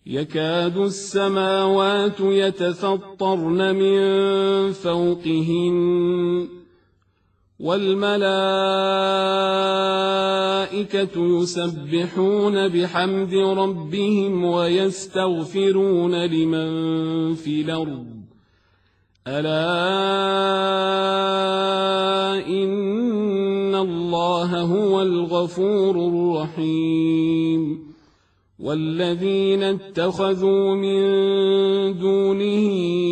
يكاد السماوات يتفطرن من فوقهن والملائكة يسبحون بحمد ربهم ويستغفرون لمن في الأرض ألا إن الله هو الغفور الرحيم والذين اتخذوا من دونه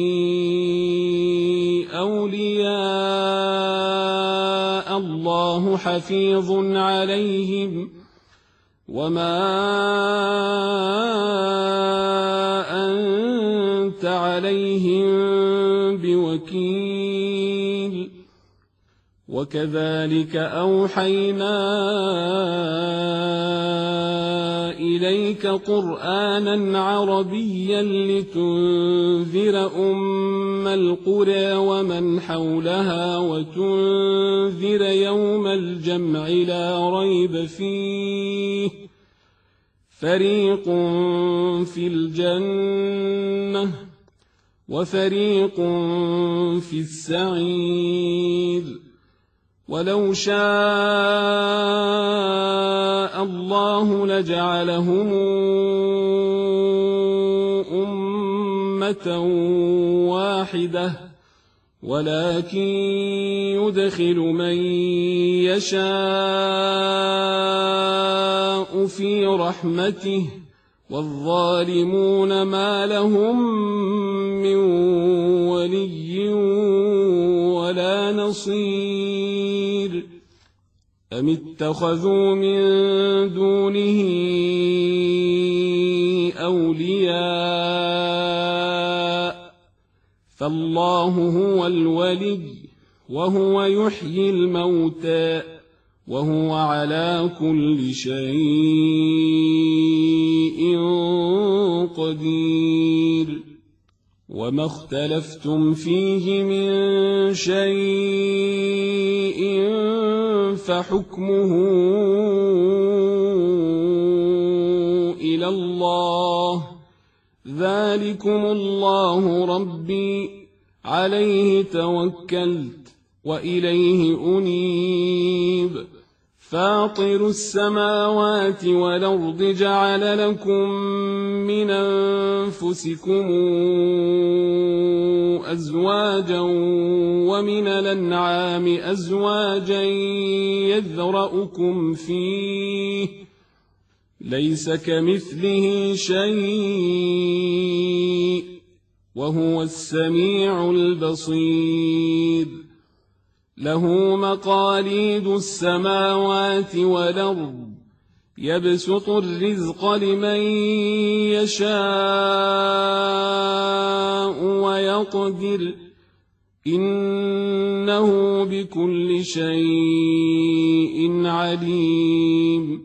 أولياء الله حفيظ عليهم وما أنت عليهم بوكيل وكذلك أوحينا إليك قرآنا عربيا لتنذر أم القرى ومن حولها وتنذر يوم الجمع لا ريب فيه فريق في الجنة وفريق في السعير ولو شاء الله لجعلهم أمة واحدة ولكن يدخل من يشاء في رحمته والظالمون ما لهم من ولي ولا نصير أم اتخذوا من دونه أولياء فالله هو الولي وهو يحيي الموتى وهو على كل شيء قدير وما اختلفتم فيه من شيء فحكمه إلى الله ذلكم الله ربي عليه توكلت وإليه أنيب فاطر السماوات والأرض جعل لكم من أنفسكم أزواجا ومن الأنعام أزواجا يذرأكم فيه ليس كمثله شيء وهو السميع البصير له مقاليد السماوات والأرض يبسط الرزق لمن يشاء ويقدر إنه بكل شيء عليم